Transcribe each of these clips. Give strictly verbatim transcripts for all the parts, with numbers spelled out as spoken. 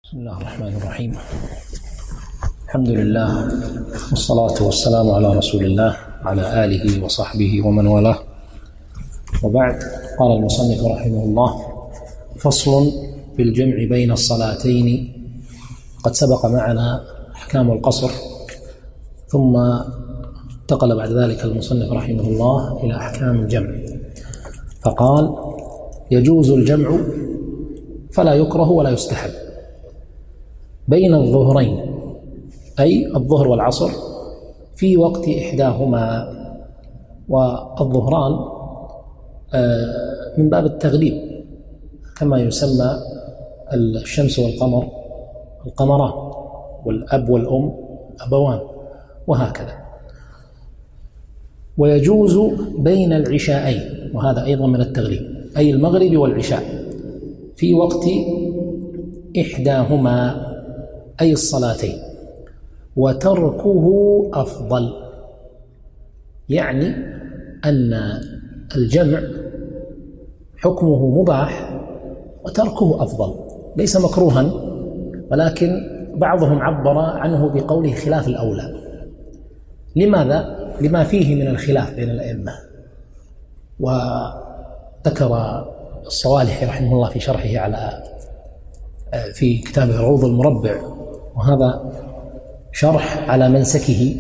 بسم الله الرحمن الرحيم. الحمد لله والصلاة والسلام على رسول الله وعلى آله وصحبه ومن والاه، وبعد. قال المصنف رحمه الله: فصل في الجمع بين الصلاتين. قد سبق معنا أحكام القصر، ثم انتقل بعد ذلك المصنف رحمه الله إلى أحكام الجمع، فقال: يجوز الجمع فلا يكره ولا يستحب بين الظهرين، أي الظهر والعصر، في وقت إحداهما. والظهران من باب التغليب، كما يسمى الشمس والقمر القمران، والأب والأم أبوان، وهكذا. ويجوز بين العشاءين، وهذا أيضا من التغليب، أي المغرب والعشاء، في وقت إحداهما أي الصلاتين، وتركه أفضل. يعني أن الجمع حكمه مباح وتركه أفضل، ليس مكروها، ولكن بعضهم عبر عنه بقوله خلاف الأولى. لماذا؟ لما فيه من الخلاف بين الأئمة. وذكر الصوالحي رحمه الله في شرحه على في كتابه روض المربع، وهذا شرح على منسكه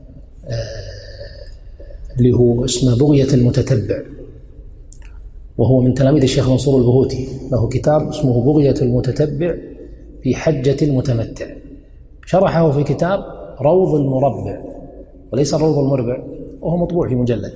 اللي هو اسمه بغية المتتبع، وهو من تلاميذ الشيخ منصور البهوتي، له كتاب اسمه بغية المتتبع في حجة المتمتع، شرحه في كتاب روض المربع وليس روض المربع، وهو مطبوع في مجلد.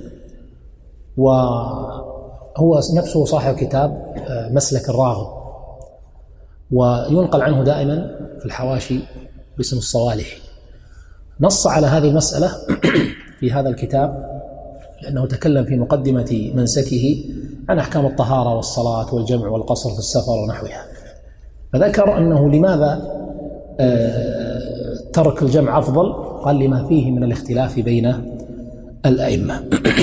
وهو نفسه صاحب كتاب مسلك الراغب، وينقل عنه دائما في الحواشي باسم الصوالح. نص على هذه المسألة في هذا الكتاب، لأنه تكلم في مقدمة منسكه عن أحكام الطهارة والصلاة والجمع والقصر في السفر ونحوها، فذكر أنه لماذا ترك الجمع أفضل، قال: لما فيه من الاختلاف بين الأئمة.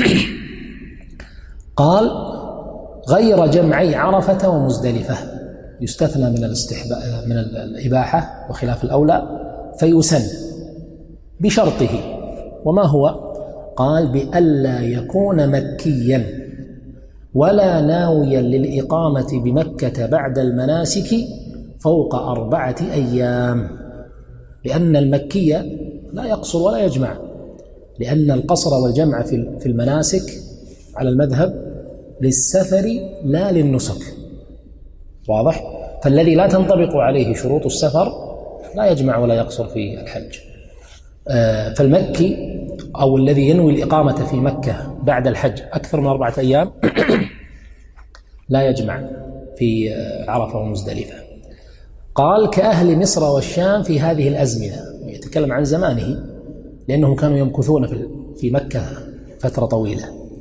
قال: غير جمعي عرفة ومزدلفة يستثنى من الاستحباب من الإباحة وخلاف الأولى، فيسن بشرطه. وما هو؟ قال: بألا يكون مكيا ولا ناويا للإقامة بمكة بعد المناسك فوق أربعة أيام، لأن المكي لا يقصر ولا يجمع، لأن القصر والجمع في المناسك على المذهب للسفر لا للنسك، واضح؟ فالذي لا تنطبق عليه شروط السفر لا يجمع ولا يقصر في الحج. فالمكي أو الذي ينوي الإقامة في مكة بعد الحج أكثر من أربعة أيام لا يجمع في عرفة ومزدلفة. قال: كأهل مصر والشام في هذه الأزمنة، يتكلم عن زمانه، لأنهم كانوا يمكثون في مكة فترة طويلة،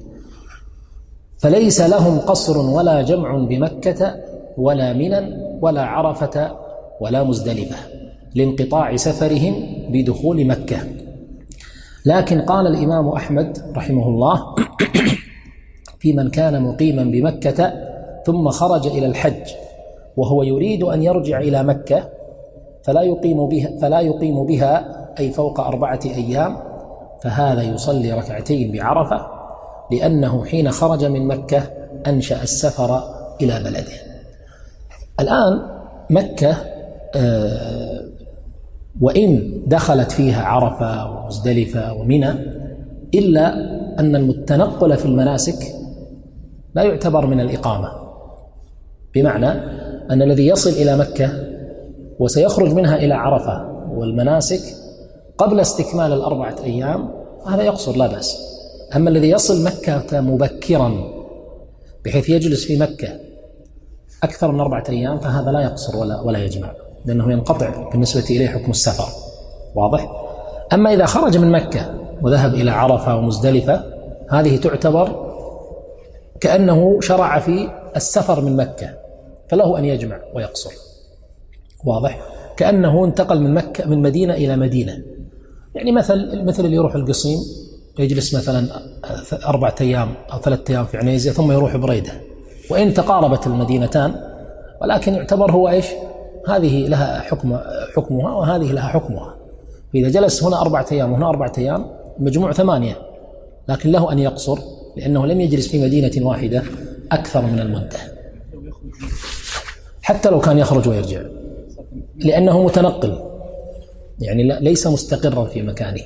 فليس لهم قصر ولا جمع بمكة ولا منى ولا عرفة ولا مزدلفة لانقطاع سفرهم بدخول مكة. لكن قال الإمام أحمد رحمه الله في من كان مقيما بمكة ثم خرج إلى الحج وهو يريد أن يرجع إلى مكة فلا يقيم بها, فلا يقيم بها أي فوق أربعة أيام، فهذا يصلي ركعتين بعرفة، لأنه حين خرج من مكة أنشأ السفر إلى بلده. الآن مكة آه وإن دخلت فيها عرفة ومزدلفة ومنى، إلا أن المتنقل في المناسك لا يعتبر من الإقامة، بمعنى أن الذي يصل إلى مكة وسيخرج منها إلى عرفة والمناسك قبل استكمال الأربعة أيام هذا يقصر لا بأس. أما الذي يصل مكة مبكرا بحيث يجلس في مكة أكثر من أربعة أيام فهذا لا يقصر ولا, ولا يجمع، لأنه ينقطع بالنسبة إليه حكم السفر، واضح؟ أما إذا خرج من مكة وذهب إلى عرفة ومزدلفة هذه تعتبر كأنه شرع في السفر من مكة، فله أن يجمع ويقصر، واضح؟ كأنه انتقل من مكة من مدينة إلى مدينة. يعني مثل مثل اللي يروح القصيم يجلس مثلا أربعة أيام أو ثلاثة أيام في عنيزة ثم يروح بريدة، وإن تقاربت المدينتان ولكن يعتبر هو إيش هذه لها حكم حكمها وهذه لها حكمها. فإذا جلس هنا أربعة أيام وهنا أربعة أيام مجموع ثمانية، لكن له أن يقصر لأنه لم يجلس في مدينة واحدة أكثر من المدة، حتى لو كان يخرج ويرجع، لأنه متنقل يعني ليس مستقرا في مكانه.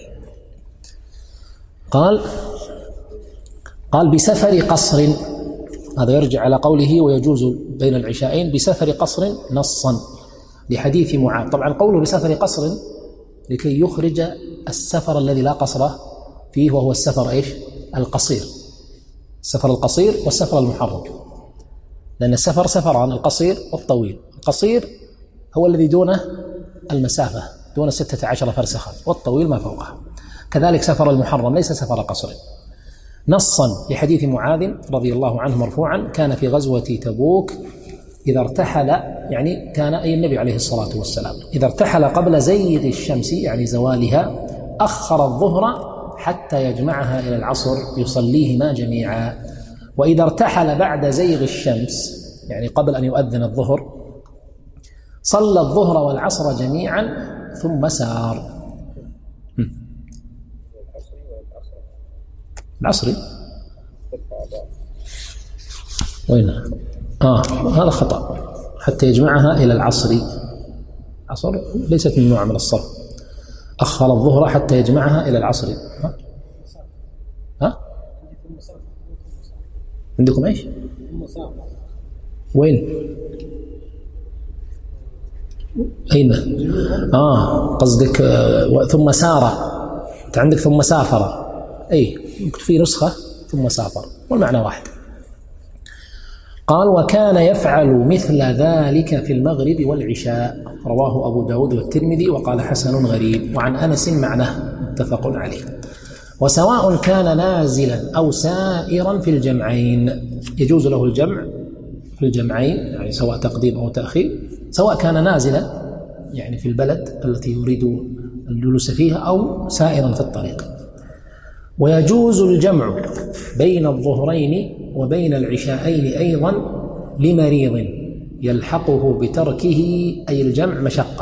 قال قال بسفر قصر، هذا يرجع على قوله ويجوز بين العشاءين بسفر قصر نصا لحديث معاذ. طبعا قوله بسفر قصر لكي يخرج السفر الذي لا قصر فيه، وهو السفر إيش؟ القصير، السفر القصير والسفر المحرم، لأن السفر سفران، القصير والطويل. القصير هو الذي دونه المسافة، دون ستة عشر فرسخا، والطويل ما فوقها. كذلك سفر المحرم ليس سفر قصر. نصا لحديث معاذ رضي الله عنه مرفوعا: كان في غزوة تبوك إذا ارتحل، يعني كان أي النبي عليه الصلاة والسلام، إذا ارتحل قبل زيغ الشمس يعني زوالها أخر الظهر حتى يجمعها إلى العصر يصليهما جميعا، وإذا ارتحل بعد زيغ الشمس يعني قبل أن يؤذن الظهر صلى الظهر والعصر جميعا ثم سار. العصري وين؟ آه هذا خطأ، حتى يجمعها إلى العصر. عصر ليست ممنوعة من الصرف. أخر الظهر حتى يجمعها إلى العصر. ها؟ ها؟ عندكم إيش؟ وين؟ أين؟ آه قصدك آه ثم سار. أنت عندك ثم سافر. أي في نسخة ثم سافر والمعنى واحد. قال وكان يفعل مثل ذلك في المغرب والعشاء، رواه أبو داود والترمذي وقال حسن غريب. وعن أنس معناه متفق عليه. وسواء كان نازلا أو سائرا في الجمعين، يجوز له الجمع في الجمعين يعني سواء تقديم أو تأخير، سواء كان نازلا يعني في البلد التي يريد الجلوس فيها أو سائرا في الطريق. ويجوز الجمع بين الظهرين وبين العشاءين أيضا لمريض يلحقه بتركه أي الجمع مشقة،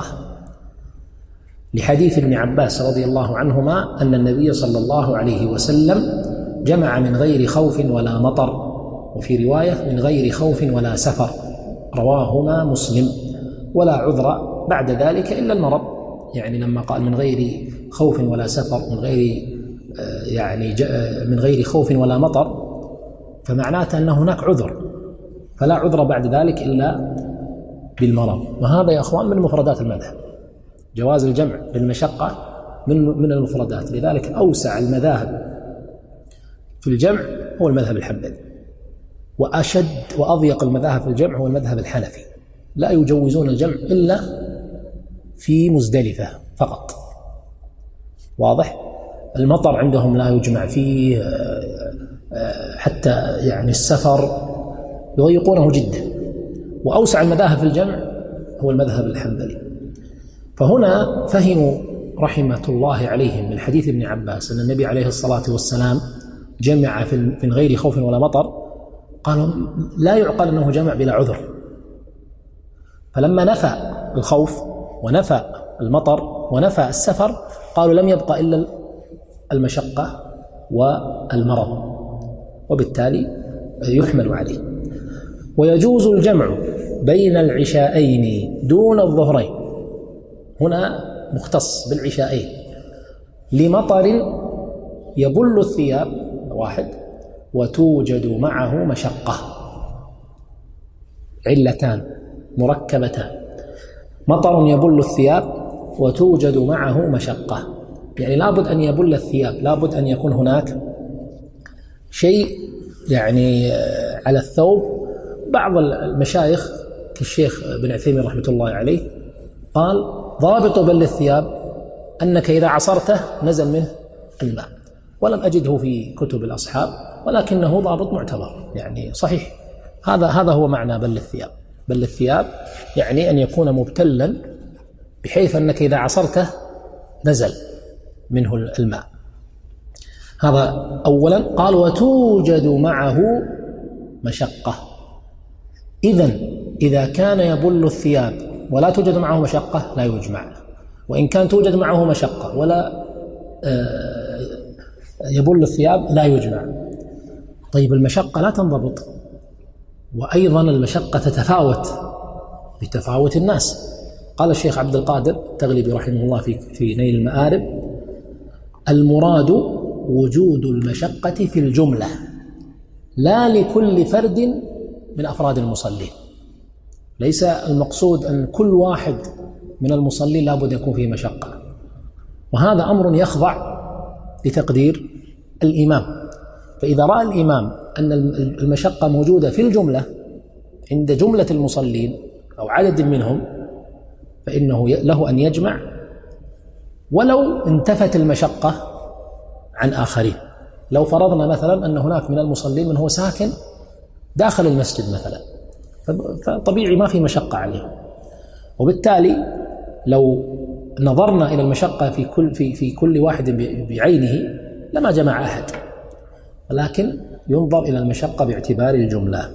لحديث ابن عباس رضي الله عنهما أن النبي صلى الله عليه وسلم جمع من غير خوف ولا مطر، وفي رواية من غير خوف ولا سفر، رواهما مسلم. ولا عذر بعد ذلك إلا المرض، يعني لما قال من غير خوف ولا سفر، من غير يعني من غير خوف ولا مطر، فمعناته أن هناك عذر، فلا عذر بعد ذلك إلا بالمرض. وهذا يا أخوان من مفردات المذهب، جواز الجمع بالمشقة من من المفردات. لذلك أوسع المذاهب في الجمع هو المذهب الحنبلي، وأشد وأضيق المذاهب في الجمع هو المذهب الحنفي. لا يجوزون الجمع إلا في مزدلفة فقط. واضح؟ المطر عندهم لا يجمع فيه، حتى يعني السفر يضيقونه جدا. وأوسع المذاهب في الجمع هو المذهب الحنبلي. فهنا فهموا رحمة الله عليهم من حديث ابن عباس أن النبي عليه الصلاة والسلام جمع من غير خوف ولا مطر، قالوا لا يعقل أنه جمع بلا عذر. فلما نفى الخوف ونفى المطر ونفى السفر قالوا لم يبقى إلا المشقة والمرض، وبالتالي يحمل عليه. ويجوز الجمع بين العشاءين دون الظهرين، هنا مختص بالعشاءين، لمطر يبل الثياب واحد وتوجد معه مشقة، علتان مركبتان، مطر يبل الثياب وتوجد معه مشقة. يعني لابد أن يبل الثياب، لابد أن يكون هناك شيء يعني على الثوب. بعض المشايخ كالشيخ بن عثيمين رحمة الله عليه قال ضابط بل الثياب أنك إذا عصرته نزل منه الماء، ولم أجده في كتب الأصحاب، ولكنه ضابط معتبر يعني صحيح. هذا هذا هو معنى بل الثياب. بل الثياب يعني أن يكون مبتلا بحيث أنك إذا عصرته نزل منه الماء. هذا أولا. قال وتوجد معه مشقة. إذن إذا كان يبل الثياب ولا توجد معه مشقة لا يجمع، وإن كان توجد معه مشقة ولا يبل الثياب لا يجمع. طيب المشقة لا تنضبط، وأيضا المشقة تتفاوت بتفاوت الناس. قال الشيخ عبد القادر التغلبي رحمه الله في في نيل المآرب: المراد وجود المشقة في الجملة لا لكل فرد من أفراد المصلين. ليس المقصود أن كل واحد من المصلين لا بد يكون فيه مشقة، وهذا أمر يخضع لتقدير الإمام. فإذا رأى الإمام أن المشقة موجودة في الجملة عند جملة المصلين أو عدد منهم فإنه له أن يجمع ولو انتفت المشقة عن آخرين. لو فرضنا مثلا أن هناك من المصلين من هو ساكن داخل المسجد مثلا، فطبيعي ما في مشقة عليه، وبالتالي لو نظرنا إلى المشقة في كل في في كل واحد بعينه لما جمع أحد، ولكن ينظر إلى المشقة باعتبار الجملة.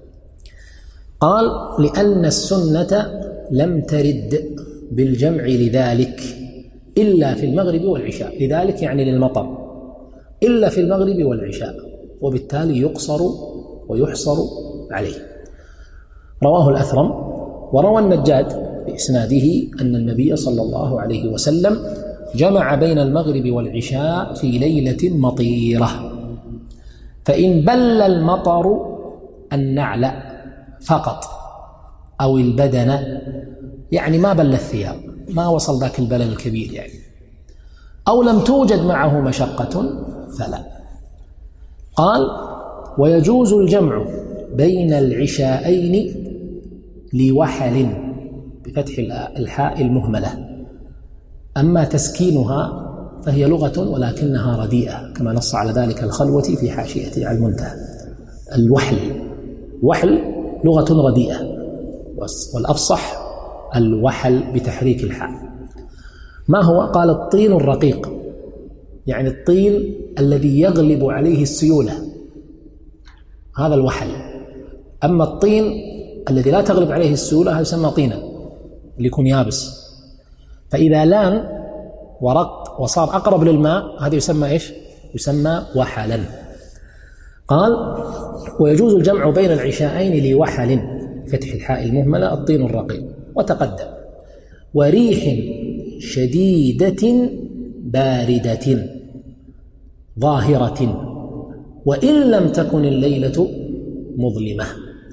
قال: لأن السنة لم ترد بالجمع لذلك إلا في المغرب والعشاء، لذلك يعني للمطر، إلا في المغرب والعشاء، وبالتالي يقصر ويحصر عليه. رواه الأثرم. وروى النجاد بإسناده أن النبي صلى الله عليه وسلم جمع بين المغرب والعشاء في ليلة مطيرة، فإن بل المطر النعل فقط أو البدن، يعني ما بل الثياب، ما وصل ذاك البلل الكبير يعني، أو لم توجد معه مشقة فلا. قال: ويجوز الجمع بين العشاءين لوحل بفتح الحاء المهملة، أما تسكينها فهي لغة ولكنها رديئة، كما نص على ذلك الخلوتي في حاشيته على المنتهى. الوحل وحل لغة رديئة، والأفصح الوحل بتحريك الحاء. ما هو؟ قال: الطين الرقيق، يعني الطين الذي يغلب عليه السيولة، هذا الوحل. أما الطين الذي لا تغلب عليه السيولة هذا يسمى طينا، اللي يكون يابس. فإذا لان ورق وصار أقرب للماء هذا يسمى إيش؟ يسمى وحلا. قال: ويجوز الجمع بين العشاءين لوحل فتح الحاء المهملة الطين الرقيق. وتقدم: وريح شديدة باردة ظاهرة وإن لم تكن الليلة مظلمة.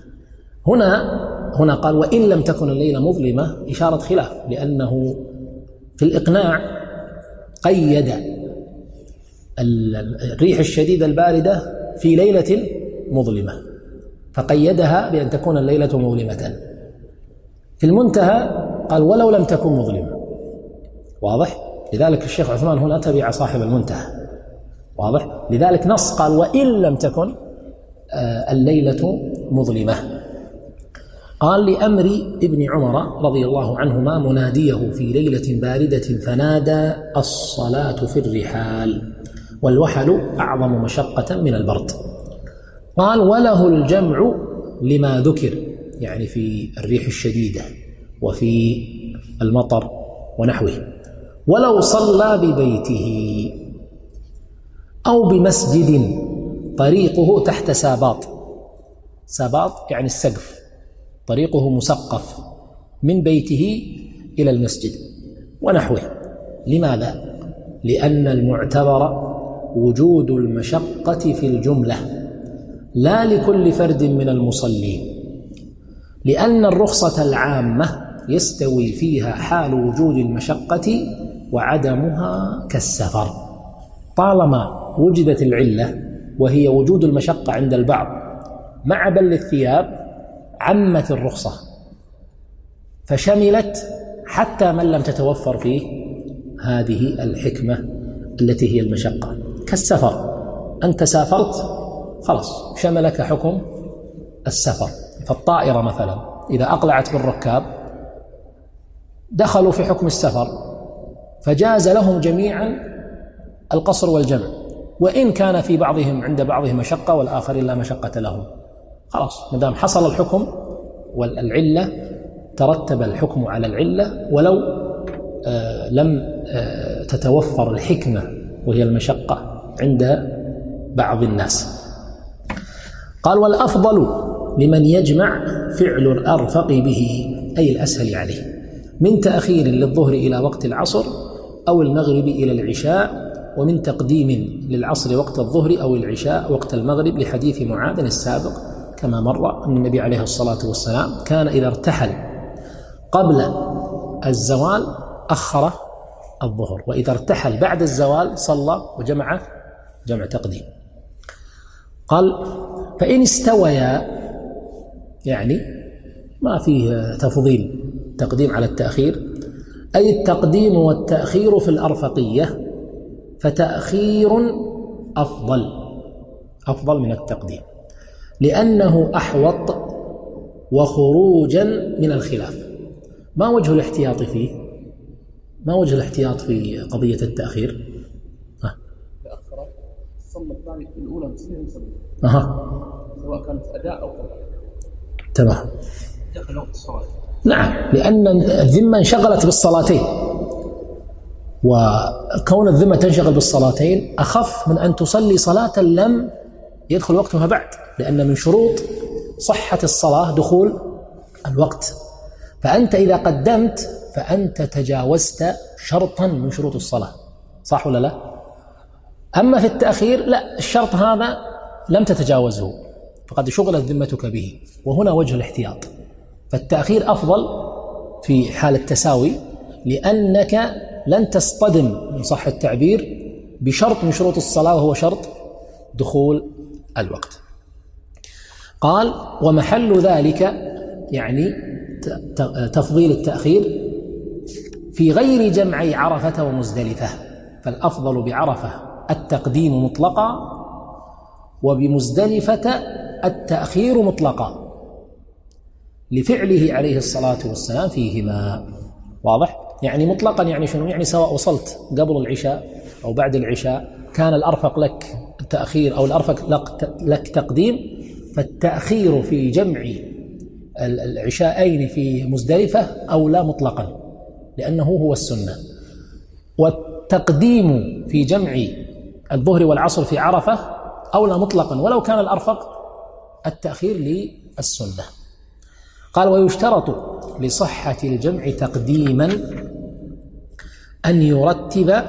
هنا هنا قال: وإن لم تكن الليلة مظلمة، إشارة خلاف، لأنه في الإقناع قيد الريح الشديدة الباردة في ليلة مظلمة، فقيدها بأن تكون الليلة مظلمة. في المنتهى قال: ولو لم تكن مظلمة. واضح؟ لذلك الشيخ عثمان هنا تبع صاحب المنتهى. واضح؟ لذلك نص قال: وإن لم تكن الليلة مظلمة. قال: لأمر ابن عمر رضي الله عنهما مناديه في ليلة باردة فنادى: الصلاة في الرحال، والوحل أعظم مشقة من البرد. قال: وله الجمع لما ذكر، يعني في الريح الشديدة وفي المطر ونحوه، ولو صلى ببيته أو بمسجد طريقه تحت ساباط، ساباط يعني السقف، طريقه مسقف من بيته إلى المسجد ونحوه. لماذا؟ لأن المعتبر وجود المشقة في الجملة لا لكل فرد من المصلين، لأن الرخصة العامة يستوي فيها حال وجود المشقة وعدمها كالسفر. طالما وجدت العلة وهي وجود المشقة عند البعض مع بل الثياب، عمت الرخصة فشملت حتى من لم تتوفر فيه هذه الحكمة التي هي المشقة. كالسفر، أنت سافرت خلاص شملك حكم السفر. فالطائرة مثلا إذا أقلعت بالركاب دخلوا في حكم السفر، فجاز لهم جميعا القصر والجمع، وإن كان في بعضهم عند بعضهم مشقة والآخرين لا مشقة لهم. خلاص مدام حصل الحكم والعلة ترتب الحكم على العلة ولو آه لم آه تتوفر الحكمة وهي المشقة عند بعض الناس. قال: والأفضل لمن يجمع فعل الأرفق به، أي الأسهل عليه، من تأخير للظهر إلى وقت العصر أو المغرب إلى العشاء، ومن تقديم للعصر وقت الظهر أو العشاء وقت المغرب، لحديث معاذ السابق كما مر أن النبي عليه الصلاة والسلام كان إذا ارتحل قبل الزوال أخر الظهر، وإذا ارتحل بعد الزوال صلى وجمع جمع تقديم. قال: فإن استويا، يعني ما فيه تفضيل تقديم على التأخير، أي التقديم والتأخير في الأرفقية، فتأخير أفضل أفضل من التقديم، لأنه أحوط وخروجا من الخلاف. ما وجه الاحتياط فيه؟ ما وجه الاحتياط في قضية التأخير؟ ها. تأخر الصلاة الثانية الأولى مسلم مسلم أها، سواء كانت أداء أو قضاء. تمام. دخل وقت الصلاة. نعم، لأن الذمة انشغلت بالصلاتين، وكون الذمة تنشغل بالصلاتين أخف من أن تصلي صلاة لم يدخل وقتها بعد، لأن من شروط صحة الصلاة دخول الوقت. فأنت إذا قدمت فأنت تجاوزت شرطا من شروط الصلاة، صح ولا لا؟ أما في التأخير لا، الشرط هذا لم تتجاوزه فقد شغلت ذمتك به، وهنا وجه الاحتياط. فالتأخير أفضل في حال التساوي، لأنك لن تصطدم إن صح التعبير بشرط من شروط الصلاة وهو شرط دخول الوقت. قال: ومحل ذلك يعني تفضيل التأخير في غير جمعي عرفة ومزدلفة، فالأفضل بعرفة التقديم مطلقا، وبمزدلفة التأخير مطلقا، لفعله عليه الصلاة والسلام فيهما. واضح؟ يعني مطلقا يعني شنو؟ يعني سواء وصلت قبل العشاء أو بعد العشاء كان الأرفق لك التأخير أو الأرفق لك تقديم، فالتأخير في جمع العشاءين في مزدلفة أو لا مطلقا، لأنه هو السنة. والتقديم في جمع الظهر والعصر في عرفة أو لا مطلقا، ولو كان الأرفق التأخير للسنة. قال: ويشترط لصحة الجمع تقديما أن يرتب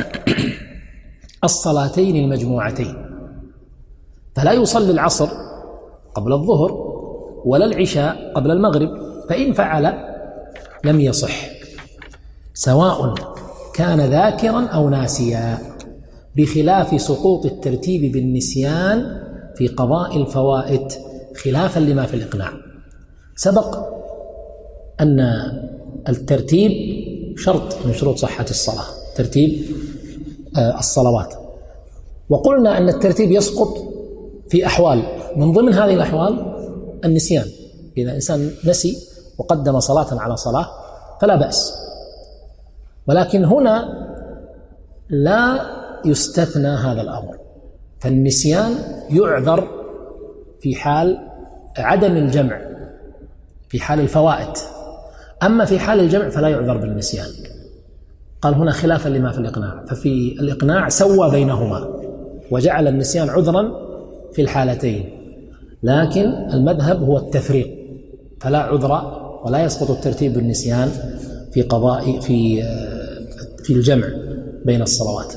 الصلاتين المجموعتين، فلا يصلي العصر قبل الظهر ولا العشاء قبل المغرب، فإن فعل لم يصح، سواء كان ذاكرا أو ناسيا، بخلاف سقوط الترتيب بالنسيان في قضاء الفوائت، خلافا لما في الإقناع. سبق أن الترتيب شرط من شروط صحة الصلاة، ترتيب الصلوات، وقلنا أن الترتيب يسقط في أحوال، من ضمن هذه الأحوال النسيان. إذا إنسان نسي وقدم صلاة على صلاة فلا بأس، ولكن هنا لا يستثنى هذا الأمر، فالنسيان يعذر في حال عدم الجمع في حال الفوائت، أما في حال الجمع فلا يعذر بالنسيان. قال هنا خلافا لما في الإقناع، ففي الإقناع سوى بينهما وجعل النسيان عذرا في الحالتين، لكن المذهب هو التفريق، فلا عذر ولا يسقط الترتيب بالنسيان في قضاء في في الجمع بين الصلوات.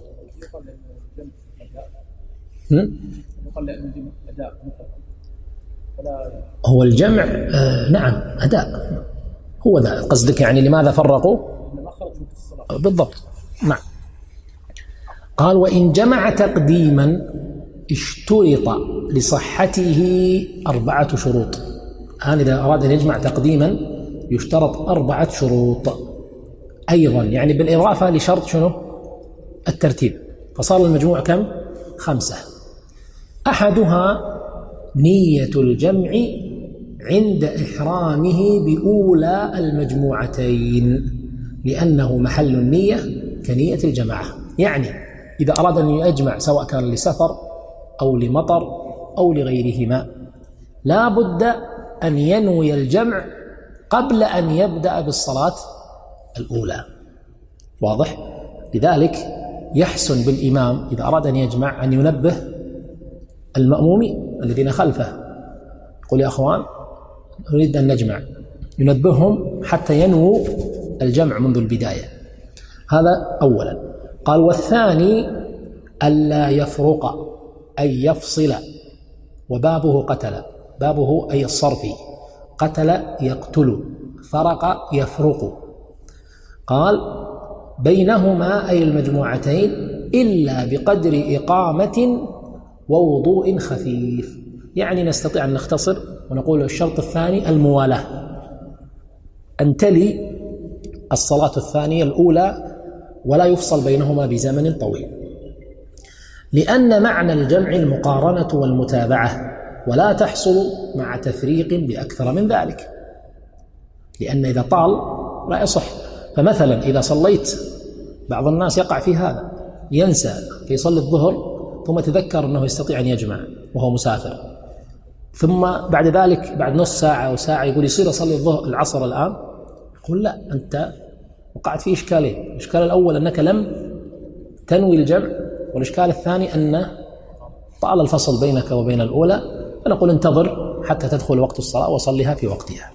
هو الجمع آه نعم أداء، هو ذا قصدك، يعني لماذا فرقوا بالضبط؟ نعم. قال: وإن جمع تقديما اشترط لصحته أربعة شروط. الآن إذا أراد أن يجمع تقديما يشترط أربعة شروط أيضا، يعني بالإضافة لشرط شنو؟ الترتيب، فصار المجموع كم؟ خمسة. أحدها نية الجمع عند إحرامه بأولى المجموعتين، لأنه محل النية كنية الجماعة. يعني إذا أراد أن يجمع سواء كان لسفر أو لمطر أو لغيرهما، لا بد أن ينوي الجمع قبل أن يبدأ بالصلاة الأولى. واضح؟ لذلك يحسن بالإمام إذا أراد أن يجمع أن ينبه المأمومين الذين خلفه، يقول يا أخوان نريد أن نجمع، ينبههم حتى ينووا الجمع منذ البداية. هذا أولا. قال والثاني ألا يفرق أي يفصل، وبابه قتل، بابه أي الصرفي، قتل يقتل، فرق يفرق. قال بينهما أي المجموعتين إلا بقدر إقامة ووضوء خفيف. يعني نستطيع أن نختصر ونقول الشرط الثاني الموالاة، أن تلي الصلاة الثانية الأولى ولا يفصل بينهما بزمن طويل، لأن معنى الجمع المقارنة والمتابعة، ولا تحصل مع تفريق بأكثر من ذلك، لأن إذا طال لا يصح. فمثلا إذا صليت، بعض الناس يقع في هذا، ينسى فيصلي الظهر ثم تذكر أنه يستطيع أن يجمع وهو مسافر، ثم بعد ذلك بعد نص ساعة أو ساعة يقول يصير أصلي الظهر العصر الآن، يقول لا، أنت وقعت في إشكالين. الإشكال الأول أنك لم تنوي الجمع، والإشكال الثاني أن طال الفصل بينك وبين الأولى. فنقول انتظر حتى تدخل وقت الصلاة وصليها في وقتها.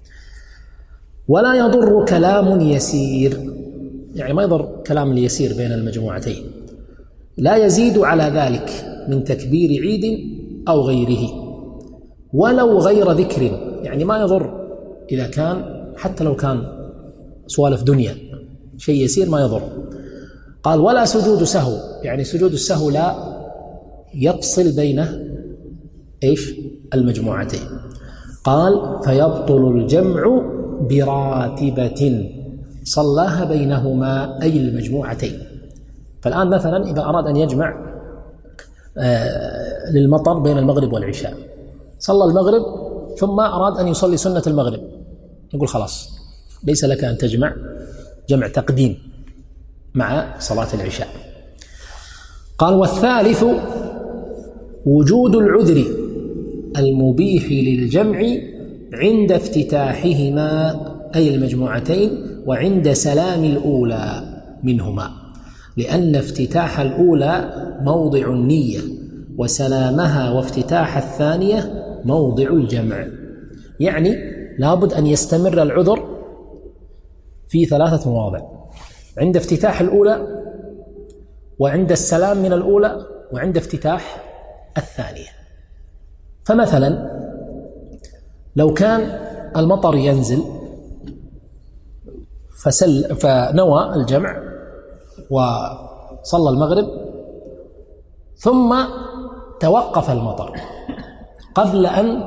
ولا يضر كلام يسير، يعني ما يضر كلام اليسير بين المجموعتين، لا يزيد على ذلك من تكبير عيد أو غيره، ولو غير ذكر، يعني ما يضر إذا كان حتى لو كان سوالف دنيا، شيء يسير ما يضر. قال ولا سجود سهو، يعني سجود السهو لا يفصل بين إيش المجموعتين. قال فيبطل الجمع براتبة صلاها بينهما أي المجموعتين. فالآن مثلا إذا أراد أن يجمع للمطر بين المغرب والعشاء، صلى المغرب ثم أراد أن يصلي سنة المغرب، نقول خلاص ليس لك أن تجمع جمع تقديم مع صلاة العشاء. قال والثالث وجود العذر المبيح للجمع عند افتتاحهما أي المجموعتين وعند سلام الأولى منهما، لأن افتتاح الأولى موضع النية، وسلامها وافتتاح الثانية موضع الجمع. يعني لابد أن يستمر العذر في ثلاثة مواضع: عند افتتاح الأولى، وعند السلام من الأولى، وعند افتتاح الثانية. فمثلا لو كان المطر ينزل فسل فنوى الجمع وصلى المغرب، ثم توقف المطر قبل أن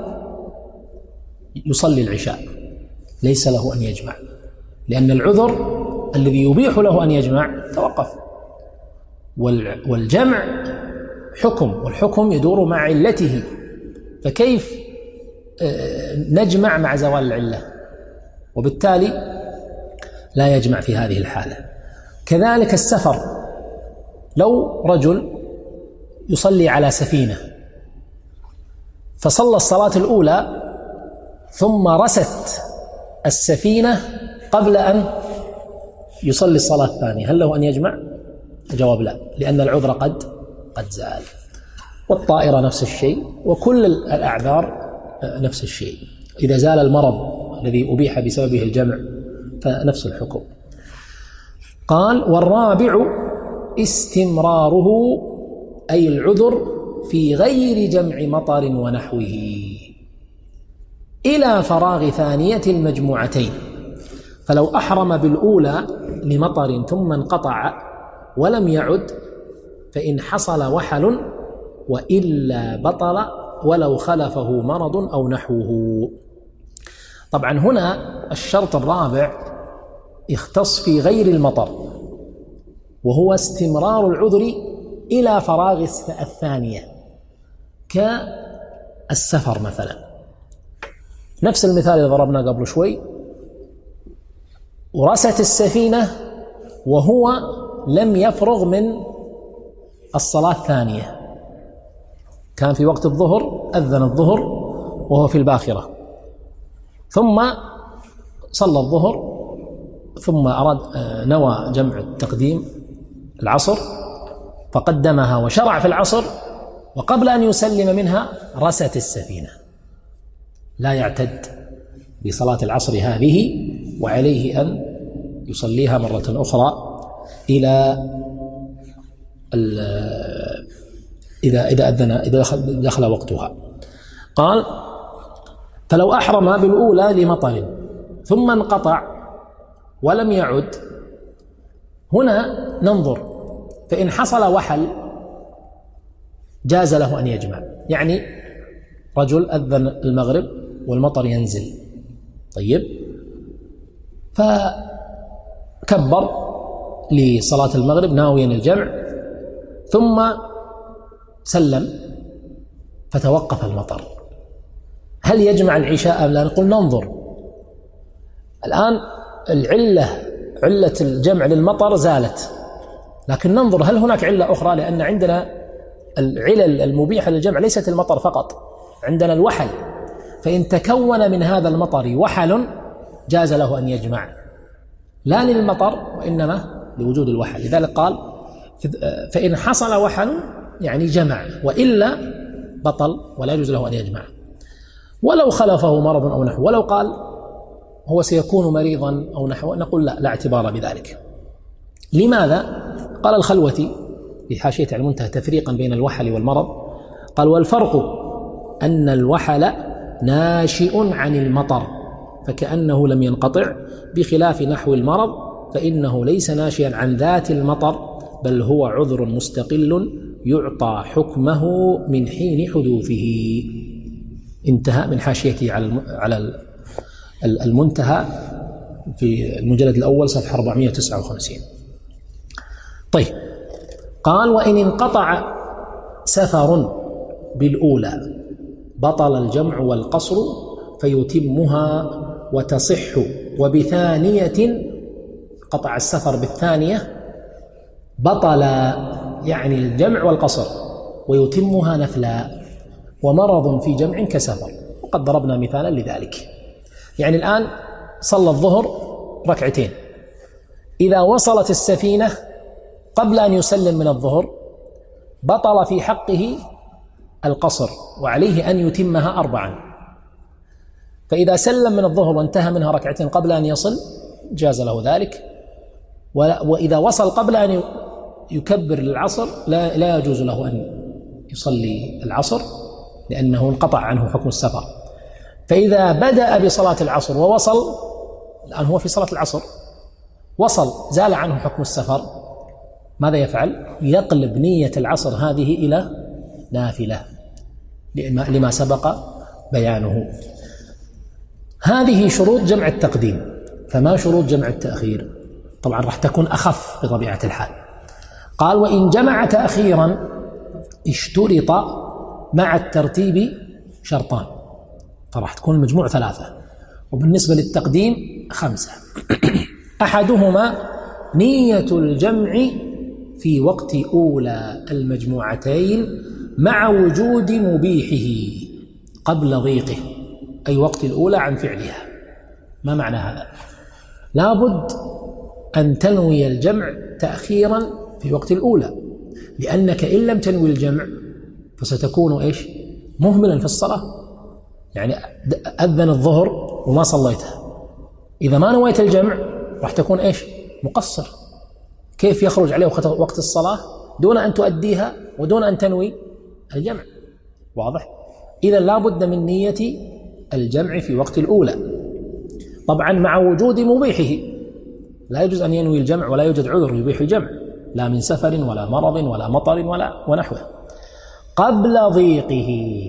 يصلي العشاء، ليس له أن يجمع، لأن العذر الذي يبيح له أن يجمع توقف. والجمع حكم، والحكم يدور مع علته، فكيف نجمع مع زوال العلة؟ وبالتالي لا يجمع في هذه الحالة. كذلك السفر، لو رجل يصلي على سفينة فصلى الصلاة الأولى ثم رست السفينة قبل أن يصلي الصلاة الثانية، هل له أن يجمع؟ الجواب لا، لأن العذر قد قد زال. والطائرة نفس الشيء، وكل الأعذار نفس الشيء. إذا زال المرض الذي أبيح بسببه الجمع فنفس الحكم. قال والرابع استمراره أي العذر في غير جمع مطر ونحوه إلى فراغ ثانية المجموعتين. فلو أحرم بالأولى لمطر ثم انقطع ولم يعد فإن حصل وحل، وإلا بطل ولو خلفه مرض أو نحوه. طبعا هنا الشرط الرابع يختص في غير المطر، وهو استمرار العذر إلى فراغ الثانية، كالسفر مثلا. نفس المثال اللي ضربنا قبل شوي، ورست السفينة وهو لم يفرغ من الصلاة الثانية، كان في وقت الظهر، أذن الظهر وهو في الباخرة، ثم صلى الظهر ثم أراد نوى جمع التقديم العصر فقدمها وشرع في العصر، وقبل أن يسلم منها رست السفينة، لا يعتد بصلاة العصر هذه، وعليه أن يصليها مرة أخرى إلى إذا إذا أذن إذا دخل وقتها. قال: فلو أحرم بالأولى لمطر ثم انقطع ولم يعد، هنا ننظر، فإن حصل وحل جاز له أن يجمع. يعني رجل أذن المغرب والمطر ينزل، طيب، فكبر لصلاة المغرب ناويا الجمع، ثم سلم فتوقف المطر، هل يجمع العشاء أم لا؟ نقول ننظر. الآن العلة علة الجمع للمطر زالت، لكن ننظر هل هناك علة أخرى، لأن عندنا العلل المبيحة للجمع ليست المطر فقط، عندنا الوحل، فإن تكون من هذا المطر وحل جاز له أن يجمع، لا للمطر وإنما لوجود الوحل. لذلك قال: فإن حصل وحل يعني جمع، وإلا بطل ولا يجوز له أن يجمع. ولو خلفه مرض أو نحو، ولو قال هو سيكون مريضا أو نحو، نقول لا لا اعتبار بذلك. لماذا؟ قال الخلوتي في حاشية على المنتهى تفريقا بين الوحل والمرض، قال: والفرق أن الوحل ناشئ عن المطر فكأنه لم ينقطع، بخلاف نحو المرض فإنه ليس ناشئا عن ذات المطر، بل هو عذر مستقل يعطى حكمه من حين حدوثه. انتهى من حاشيته على على المنتهى في المجلد الأول صفحة أربعمائة وتسعة وخمسين. طيب، قال: وإن انقطع سفر بالأولى بطل الجمع والقصر فيتمها وتصح، وبثانية قطع السفر بالثانية بطل يعني الجمع والقصر ويتمها نفلا، ومرض في جمع كسفر، وقد ضربنا مثالا لذلك. يعني الآن صلى الظهر ركعتين، إذا وصلت السفينة قبل أن يسلم من الظهر بطل في حقه القصر، وعليه أن يتمها أربعا. فإذا سلم من الظهر وانتهى منها ركعتين قبل أن يصل جاز له ذلك، وإذا وصل قبل أن يكبر للعصر لا, لا يجوز له أن يصلي العصر، لأنه انقطع عنه حكم السفر. فإذا بدأ بصلاة العصر ووصل، الآن هو في صلاة العصر وصل، زال عنه حكم السفر، ماذا يفعل؟ يقلب نية العصر هذه إلى نافلة لما سبق بيانه. هذه شروط جمع التقديم، فما شروط جمع التأخير؟ طبعا راح تكون أخف بطبيعة الحال. قال: وإن جمع تأخيرا اشترط مع الترتيب شرطان، فراح تكون المجموع ثلاثة، وبالنسبة للتقديم خمسة. أحدهما نية الجمع في وقت أولى المجموعتين مع وجود مبيحه قبل ضيقه، أي وقت الأولى عن فعلها. ما معنى هذا؟ لابد أن تنوي الجمع تأخيرا في وقت الأولى، لأنك إن لم تنوي الجمع فستكون إيش؟ مهملا في الصلاة. يعني أذن الظهر وما صليته، إذا ما نويت الجمع راح تكون إيش؟ مقصر. كيف يخرج عليه وقت الصلاة دون أن تؤديها ودون أن تنوي الجمع؟ واضح؟ إذا لابد من نية الجمع في وقت الأولى، طبعا مع وجود مبيحه، لا يجوز أن ينوي الجمع ولا يوجد عذر يبيح الجمع، لا من سفر ولا مرض ولا مطر ولا ونحوه، قبل ضيقه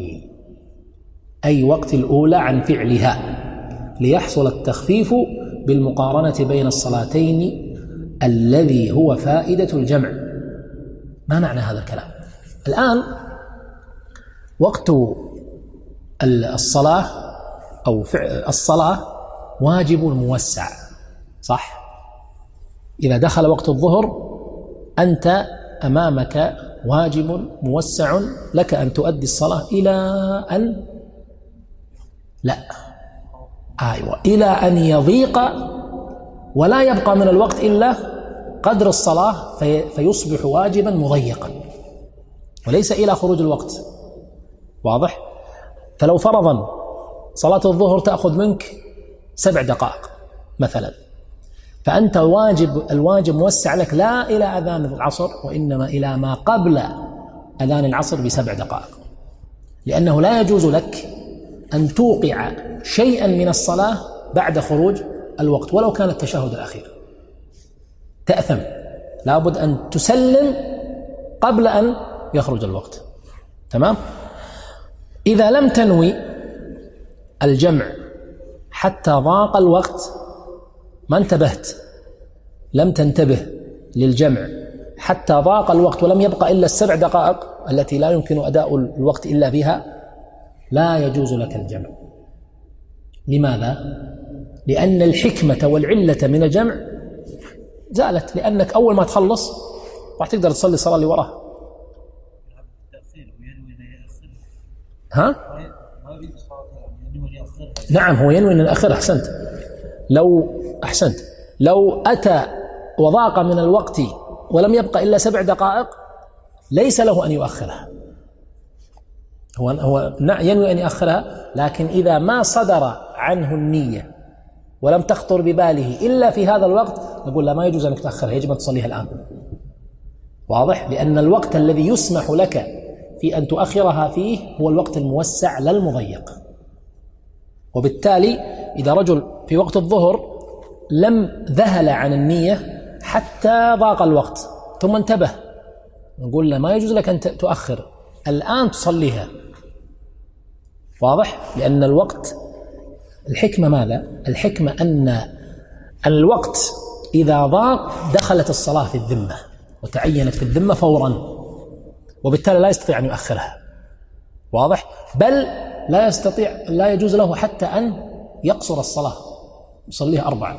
أي وقت الأولى عن فعلها، ليحصل التخفيف بالمقارنة بين الصلاتين الذي هو فائدة الجمع. ما معنى هذا الكلام؟ الآن وقت الصلاة أو الصلاة واجب موسع، صح؟ إذا دخل وقت الظهر أنت أمامك واجب موسع لك أن تؤدي الصلاة إلى أن لا أيوة، إلى أن يضيق ولا يبقى من الوقت إلا قدر الصلاة في فيصبح واجبا مضيقا، وليس إلى خروج الوقت. واضح؟ فلو فرضا صلاة الظهر تأخذ منك سبع دقائق مثلا، فأنت واجب الواجب موسع لك لا إلى أذان العصر وإنما إلى ما قبل أذان العصر بسبع دقائق، لأنه لا يجوز لك أن توقع شيئا من الصلاة بعد خروج الوقت ولو كان التشهد الأخير، تأثم. لابد أن تسلم قبل أن يخرج الوقت. تمام؟ إذا لم تنوي الجمع حتى ضاق الوقت، ما انتبهت، لم تنتبه للجمع حتى ضاق الوقت ولم يبقى إلا السبع دقائق التي لا يمكن أداء الوقت إلا بها، لا يجوز لك الجمع. لماذا؟ لأن الحكمة والعلة من الجمع زالت، لأنك أول ما تخلص راح تقدر تصلي الصلاة اللي وراها. ها؟ نعم، هو ينوي أن الأخير. أحسنت، لو أحسنت لو أتى وضاق من الوقت ولم يبقى إلا سبع دقائق ليس له أن يؤخرها، هو هو ينوي أن يؤخرها، لكن إذا ما صدر عنه النية ولم تخطر بباله إلا في هذا الوقت نقول لا، ما يجوز أن تأخرها، يجب أن تصليها الآن. واضح؟ لأن الوقت الذي يسمح لك في أن تؤخرها فيه هو الوقت الموسع لا المضيق. وبالتالي إذا رجل في وقت الظهر لم ذهل عن النية حتى ضاق الوقت ثم انتبه، نقول له ما يجوز لك أن تؤخر، الآن تصليها. واضح؟ لأن الوقت، الحكمة ماذا؟ الحكمة أن الوقت إذا ضاق دخلت الصلاة في الذمة وتعينت في الذمة فورا، وبالتالي لا يستطيع أن يؤخرها. واضح؟ بل لا يستطيع، لا يجوز له حتى أن يقصر الصلاة، يصليها أربعة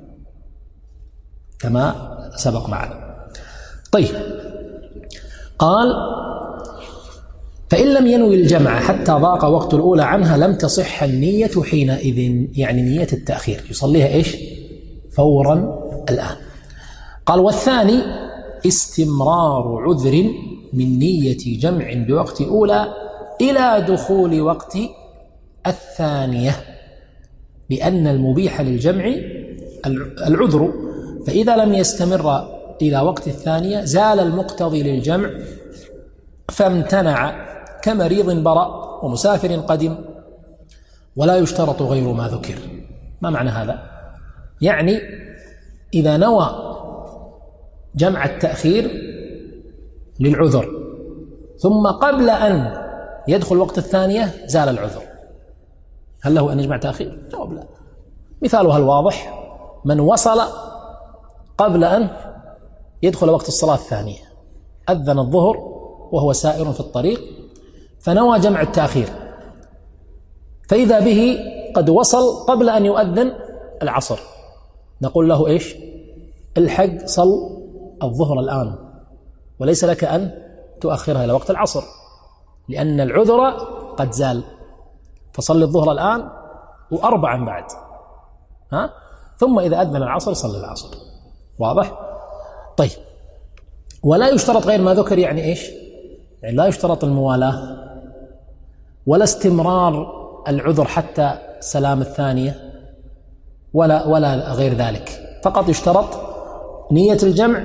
كما سبق معنا. طيب، قال فإن لم ينوي الجمع حتى ضاق وقت الأولى عنها لم تصح النية حينئذ، يعني نية التأخير يصليها إيش؟ فورا الآن. قال والثاني استمرار عذر من نية جمع بوقت أولى إلى دخول وقت الثانية، لأن المبيح للجمع العذر، فإذا لم يستمر إلى وقت الثانية زال المقتضي للجمع فامتنع، كمريض برأ ومسافر قدم، ولا يشترط غير ما ذكر. ما معنى هذا؟ يعني إذا نوى جمع التأخير للعذر ثم قبل أن يدخل وقت الثانية زال العذر، هل له أن يجمع تأخير؟ جواب لا. مثالها الواضح من وصل قبل أن يدخل وقت الصلاة الثانية، أذن الظهر وهو سائر في الطريق فنوى جمع التأخير، فإذا به قد وصل قبل أن يؤذن العصر، نقول له إيش؟ الحق صل الظهر الآن، وليس لك أن تؤخرها إلى وقت العصر، لأن العذر قد زال، فصل الظهر الآن وأربعا بعد، ها؟ ثم إذا أذن العصر صل العصر. واضح؟ طيب، ولا يشترط غير ما ذكر، يعني إيش؟ يعني لا يشترط الموالاة ولا استمرار العذر حتى سلام الثانية ولا ولا غير ذلك، فقط يشترط نية الجمع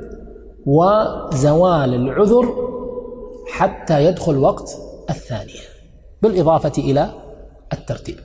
وزوال العذر حتى يدخل وقت الثانية، بالإضافة إلى الترتيب.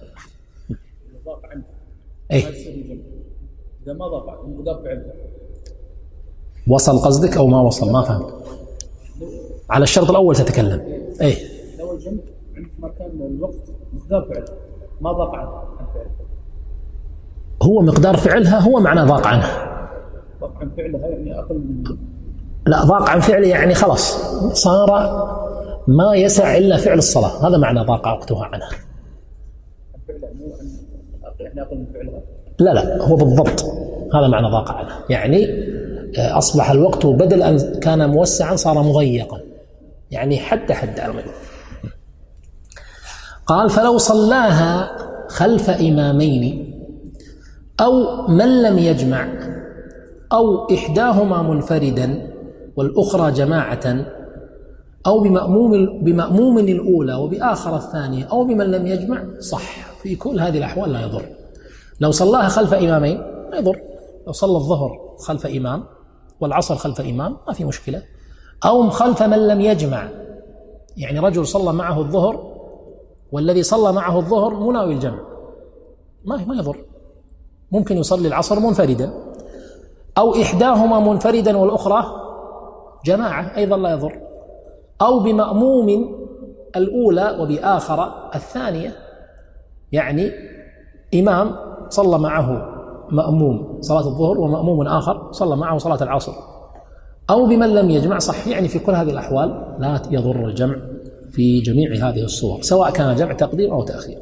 إيه؟ إذا ما ضاق المضاف فعله وصل قصدك أو ما وصل؟ ما فهمت. على الشرط الأول تتكلم. إيه؟ لو الجمع عند مكان الوقت مقدار فعله ما ضاق عنه فعله، هو مقدار فعلها هو معنى ضاق عنها. ضاق عن فعلها يعني أقل من، لا، ضاق عن فعله يعني خلاص صار ما يسع إلا فعل الصلاة، هذا معنى ضاق وقتها عنها. فعلها مو احنا أقل من فعلها. لا لا، هو بالضبط هذا معنى ضاق عنها، يعني أصبح الوقت بدل أن كان موسعا صار مضيقا، يعني حد حد على ما يقول. قال فلو صلاها خلف إمامين أو من لم يجمع أو إحداهما منفردا والأخرى جماعة أو بمأموم, بمأموم الأولى وبآخر الثانية أو بمن لم يجمع صح. في كل هذه الأحوال لا يضر. لو صلاها خلف إمامين لا يضر. لو صلى الظهر خلف إمام والعصر خلف إمام ما في مشكلة. أو خلف من لم يجمع، يعني رجل صلى معه الظهر والذي صلى معه الظهر مناوي الجمع ما ما يضر، ممكن يصلي العصر منفردا. أو إحداهما منفردا والأخرى جماعة أيضا لا يضر. أو بمأموم الأولى وبآخر الثانية، يعني إمام صلى معه مأموم صلاة الظهر ومأموم آخر صلى معه صلاة العصر، أو بمن لم يجمع صح. يعني في كل هذه الأحوال لا يضر الجمع في جميع هذه الصور سواء كان جمع تقديم أو تأخير.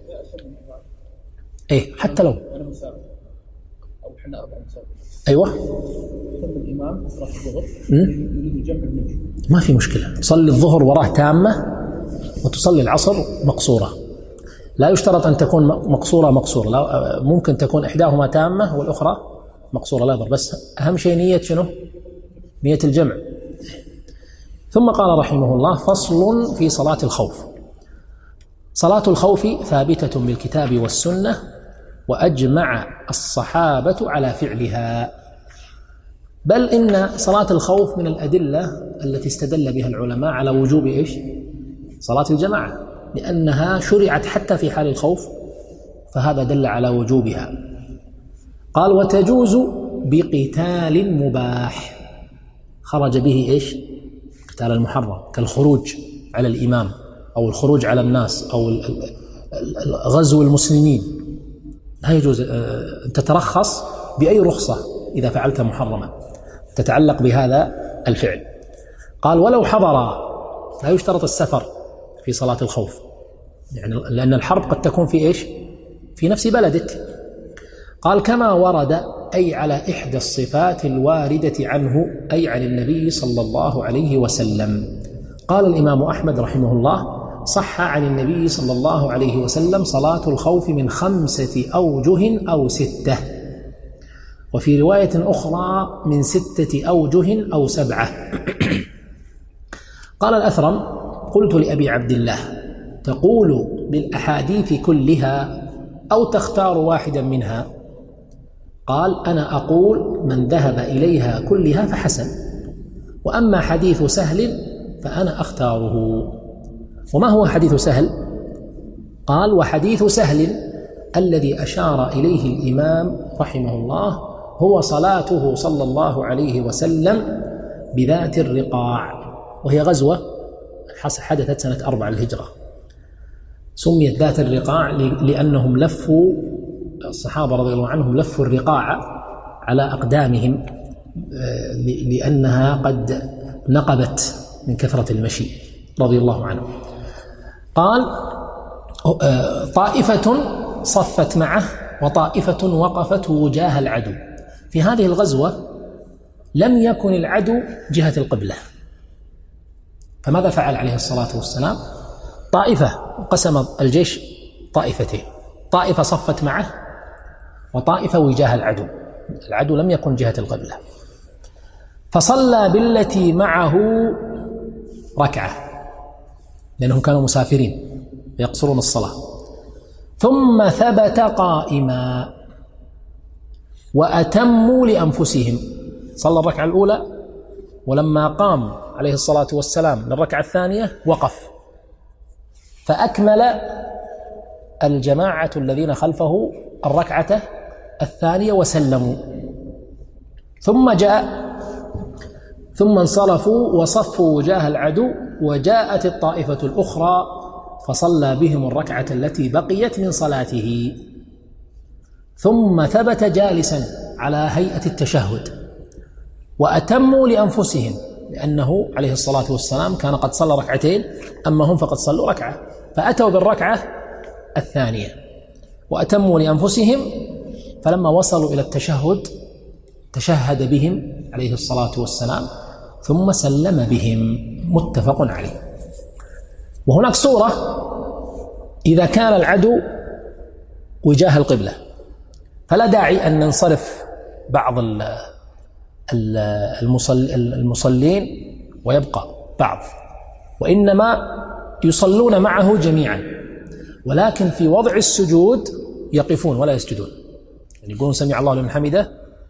إيه حتى لو أيوة الإمام صلاة الظهر يريد جمع ما في مشكلة، تصلي الظهر وراه تامة وتصلي العصر مقصورة. لا يشترط أن تكون مقصورة مقصورة، لا ممكن تكون إحداهما تامة والأخرى مقصورة لا يضر، بس أهم شيء نية شنو؟ نية الجمع. ثم قال رحمه الله: فصل في صلاة الخوف. صلاة الخوف ثابتة بالكتاب والسنة وأجمع الصحابة على فعلها، بل إن صلاة الخوف من الأدلة التي استدل بها العلماء على وجوب إيش؟ صلاة الجماعة، لأنها شرعت حتى في حال الخوف، فهذا دل على وجوبها. قال: وتجوز بقتال مباح خرج به إيش؟ قتال المحرم، كالخروج على الإمام أو الخروج على الناس أو غزو المسلمين، لا يجوز أن تترخص بأي رخصة إذا فعلت محرما تتعلق بهذا الفعل. قال: ولو حضر، لا يشترط السفر في صلاة الخوف، يعني لأن الحرب قد تكون في إيش؟ في نفس بلدك. قال: كما ورد، أي على إحدى الصفات الواردة عنه، أي عن النبي صلى الله عليه وسلم. قال الإمام أحمد رحمه الله: صح عن النبي صلى الله عليه وسلم صلاة الخوف من خمسة أوجه أو ستة، وفي رواية أخرى من ستة أوجه أو سبعة. قال الأثرم: قلت لأبي عبد الله: تقول بالأحاديث كلها أو تختار واحدا منها؟ قال: أنا أقول من ذهب إليها كلها فحسن، وأما حديث سهل فأنا أختاره. وما هو حديث سهل؟ قال: وحديث سهل الذي أشار إليه الإمام رحمه الله هو صلاته صلى الله عليه وسلم بذات الرقاع، وهي غزوة حدثت سنة أربع الهجرة. سميت ذات الرقاع لأنهم لفوا، الصحابة رضي الله عنهم لفوا الرقاع على أقدامهم لأنها قد نقبت من كثرة المشي رضي الله عنهم. قال: طائفة صفت معه وطائفة وقفت وجاه العدو. في هذه الغزوة لم يكن العدو جهة القبلة، فماذا فعل عليه الصلاة والسلام؟ طائفة، قسم الجيش طائفتين، طائفة صفت معه وطائفة وجاه العدو، العدو لم يكن جهة القبلة، فصلى بالتي معه ركعة لأنهم كانوا مسافرين يقصرون الصلاة، ثم ثبت قائما وأتموا لأنفسهم. صلى الركعة الأولى، ولما قام عليه الصلاة والسلام للركعة الثانية وقف، فأكمل الجماعة الذين خلفه الركعة الثانية وسلموا، ثم جاء ثم انصرفوا وصفوا وجاه العدو، وجاءت الطائفة الأخرى فصلى بهم الركعة التي بقيت من صلاته، ثم ثبت جالسا على هيئة التشهد، وأتموا لأنفسهم لأنه عليه الصلاة والسلام كان قد صلى ركعتين، أما هم فقد صلوا ركعة، فأتوا بالركعة الثانية وأتموا لأنفسهم، فلما وصلوا إلى التشهد تشهد بهم عليه الصلاة والسلام ثم سلم بهم، متفق عليه. وهناك صورة إذا كان العدو وجاه القبلة، فلا داعي أن ننصرف بعض المصلين ويبقى بعض، وإنما يصلون معه جميعا، ولكن في وضع السجود يقفون ولا يسجدون، يعني يقولون سمع الله لمن حمده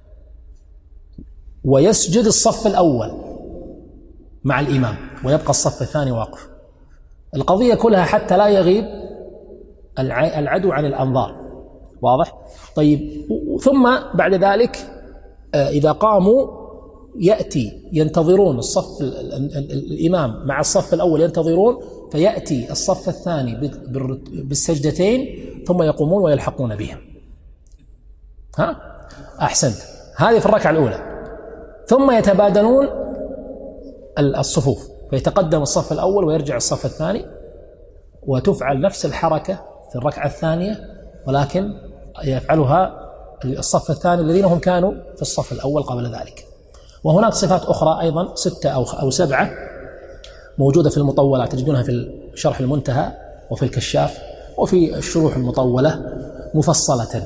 ويسجد الصف الأول مع الإمام ويبقى الصف الثاني واقف. القضية كلها حتى لا يغيب العدو عن الأنظار، واضح؟ طيب، ثم بعد ذلك إذا قاموا يأتي ينتظرون الصف الإمام مع الصف الأول ينتظرون، فيأتي الصف الثاني بالسجدتين ثم يقومون ويلحقون بهم. ها؟ أحسنت. هذه في الركعة الأولى. ثم يتبادلون الصفوف، فيتقدم الصف الأول ويرجع الصف الثاني، وتفعل نفس الحركة في الركعة الثانية، ولكن يفعلها الصف الثاني الذين هم كانوا في الصف الأول قبل ذلك. وهناك صفات أخرى أيضا ستة أو أو سبعة موجودة في المطولات، تجدونها في الشرح المنتهى وفي الكشاف وفي الشروح المطولة مفصلة.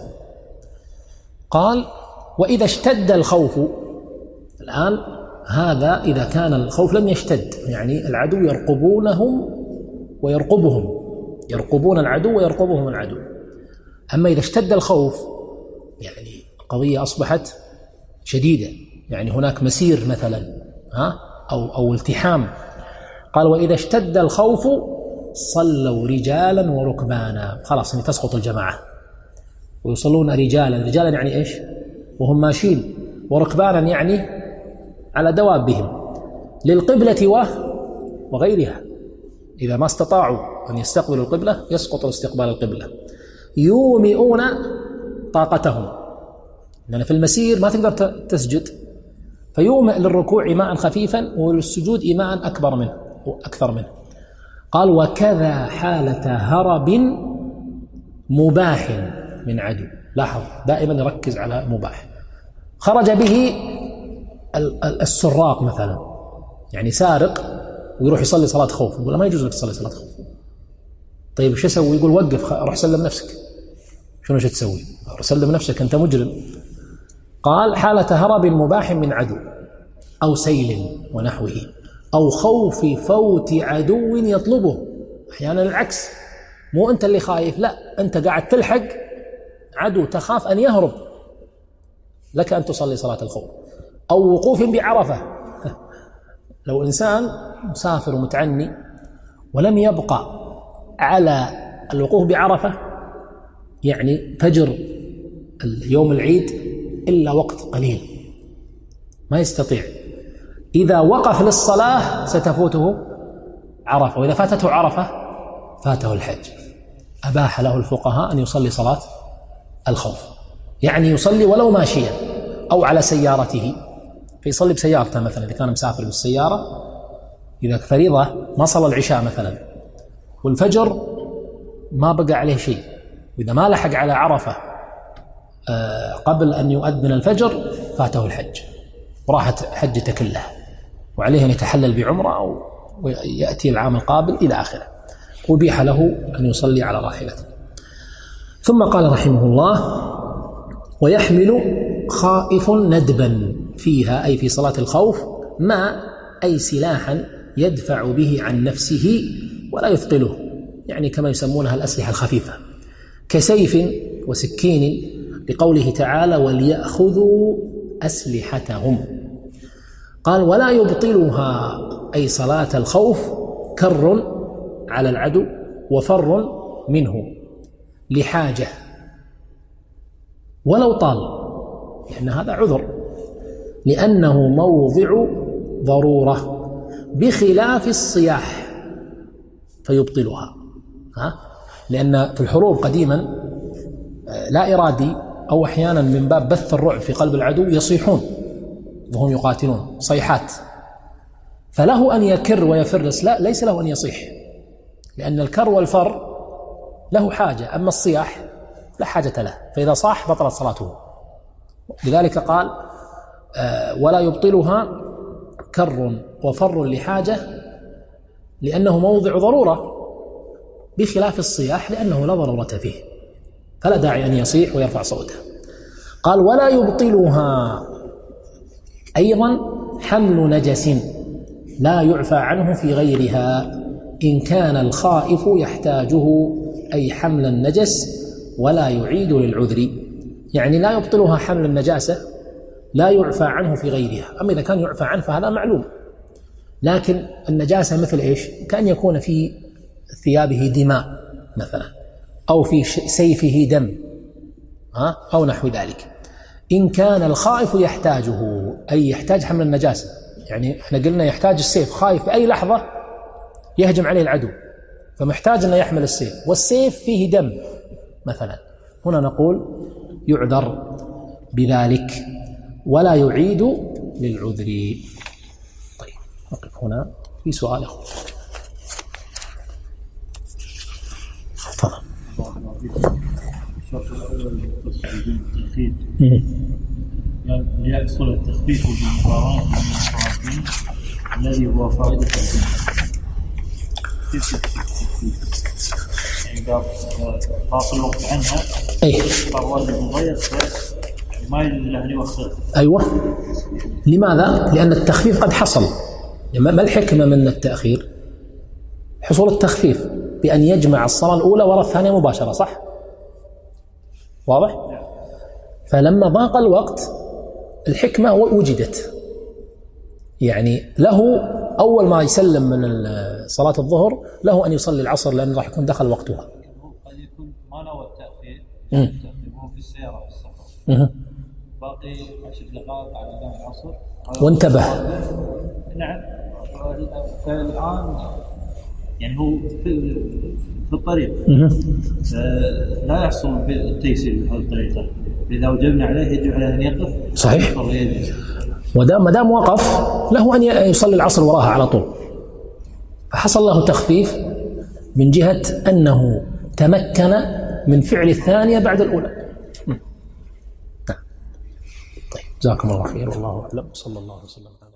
قال: وإذا اشتد الخوف. الآن هذا إذا كان الخوف لم يشتد، يعني العدو يرقبونهم ويرقبهم، يرقبون العدو ويرقبهم العدو. أما إذا اشتد الخوف، يعني قضية أصبحت شديدة، يعني هناك مسير مثلا، ها أو أو التحام. قال: وإذا اشتد الخوف صلوا رجالا وركبانا. خلاص يعني تسقط الجماعة ويصلون رجالا. رجالا يعني إيش؟ وهم ماشين، وركبانا يعني على دوابهم، للقبلة وغيرها. إذا ما استطاعوا أن يستقبلوا القبلة يسقط استقبال القبلة. يومئون طاقتهم، لأن في المسير ما تقدر تسجد، فيومئ للركوع إيماء خفيفا وللسجود إيماء أكبر منه وأكثر منه. قال: وكذا حالة هرب مباح من عدو. لاحظ دائما يركز على مباح. خرج به السراق مثلا، يعني سارق ويروح يصلي صلاة خوف، يقول ما يجوز لك تصلي صلاة خوف. طيب شو يسوي؟ يقول وقف، روح سلم نفسك. شنو شو تسوي؟ روح سلم نفسك، أنت مجرم. قال: حالة هرب مباح من عدو أو سيل ونحوه، أو خوف فوت عدو يطلبه. أحيانا العكس، مو أنت اللي خايف، لا، أنت قاعد تلحق عدو تخاف أن يهرب، لك أن تصلي صلاة الخوف. أو وقوف بعرفة، لو إنسان مسافر ومتعني ولم يبقى على الوقوف بعرفة، يعني فجر يوم العيد إلا وقت قليل، ما يستطيع، إذا وقف للصلاة ستفوته عرفة، وإذا فاتته عرفة فاته الحج. أباح له الفقهاء أن يصلي صلاة الخوف، يعني يصلي ولو ماشيا أو على سيارته، فيصلي بسيارته مثلا إذا كان مسافر بالسيارة. إذا فريضة ما صلى العشاء مثلا والفجر ما بقى عليه شيء، وإذا ما لحق على عرفة قبل أن يؤذن الفجر فاته الحج وراحت حجته كلها، وعليه أن يتحلل بعمرة أو يأتي العام القابل إلى آخره. وبيح له أن يصلي على راحلته. ثم قال رحمه الله: ويحمل خائف ندبا فيها، أي في صلاة الخوف، ما أي سلاحا يدفع به عن نفسه ولا يثقله، يعني كما يسمونها الأسلحة الخفيفة، كسيف وسكين، لقوله تعالى: وليأخذوا أسلحتهم. قال: ولا يبطلها، أي صلاة الخوف، كر على العدو وفر منه لحاجة ولو طال، لأن هذا عذر، لأنه موضع ضرورة، بخلاف الصياح فيبطلها. ها؟ لأن في الحروب قديما لا إرادي أو أحيانا من باب بث الرعب في قلب العدو يصيحون وهم يقاتلون صيحات، فله أن يكر ويفر، لا، ليس له أن يصيح، لأن الكر والفر له حاجة، أما الصياح لا حاجة له، فإذا صاح بطلت صلاته. لذلك قال: آه ولا يبطلها كر وفر لحاجة، لأنه موضع ضرورة، بخلاف الصياح لأنه لا ضرورة فيه. فلا داعي أن يصيح ويرفع صوته. قال ولا يبطلها أيضا حمل نجس لا يعفى عنه في غيرها إن كان الخائف يحتاجه، أي حمل النجس ولا يعيد للعذر، يعني لا يبطلها حمل النجاسة لا يعفى عنه في غيرها. أما إذا كان يعفى عنه فهذا معلوم، لكن النجاسة مثل إيش؟ كأن يكون في ثيابه دماء مثلا، أو في سيفه دم أو نحو ذلك. إن كان الخائف يحتاجه، أي يحتاج حمل النجاسة، يعني احنا قلنا يحتاج السيف، خايف في أي لحظة يهجم عليه العدو فمحتاج أن يحمل السيف، والسيف فيه دم مثلا، هنا نقول يعذر بذلك ولا يعيد للعذر. طيب نقف هنا في سؤال أخوة. تفضل. الشرط الأول التخفيف، ليحصل التخفيف بالمقارنة بالمتراكمين الذي هو فائدة الجنة. كيف يعني فاصل الوقت عنها صار واجب مغير ما يجوز أن يوخر. أيوة. لماذا؟ لأن التخفيف قد حصل. ما الحكمة من التأخير؟ حصول التخفيف بأن يجمع الصلاة الأولى وراء الثانية مباشرة، صح؟ واضح؟ فلما ضاق الوقت الحكمة وجدت، يعني له أول ما يسلم من صلاة الظهر له أن يصلي العصر لأنه راح يكون دخل وقتها. قد يكون ما نوى التأخير، التأخير هو في السيارة في السفر، باقي عشر دقائق على أذان العصر وانتبه. نعم. فالآن يعني هو في, في الطريق لا يحصل بالتيسير بهذه الطريقة، إذا وجبنا عليه يجب عليه أن يقف. صحيح. ودام ما دام وقف له أن يصلي العصر وراها على طول، فحصل له تخفيف من جهة أنه تمكن من فعل الثانية بعد الأولى. طيب جزاكم الله خير والله أعلم، صلى الله عليه وسلم.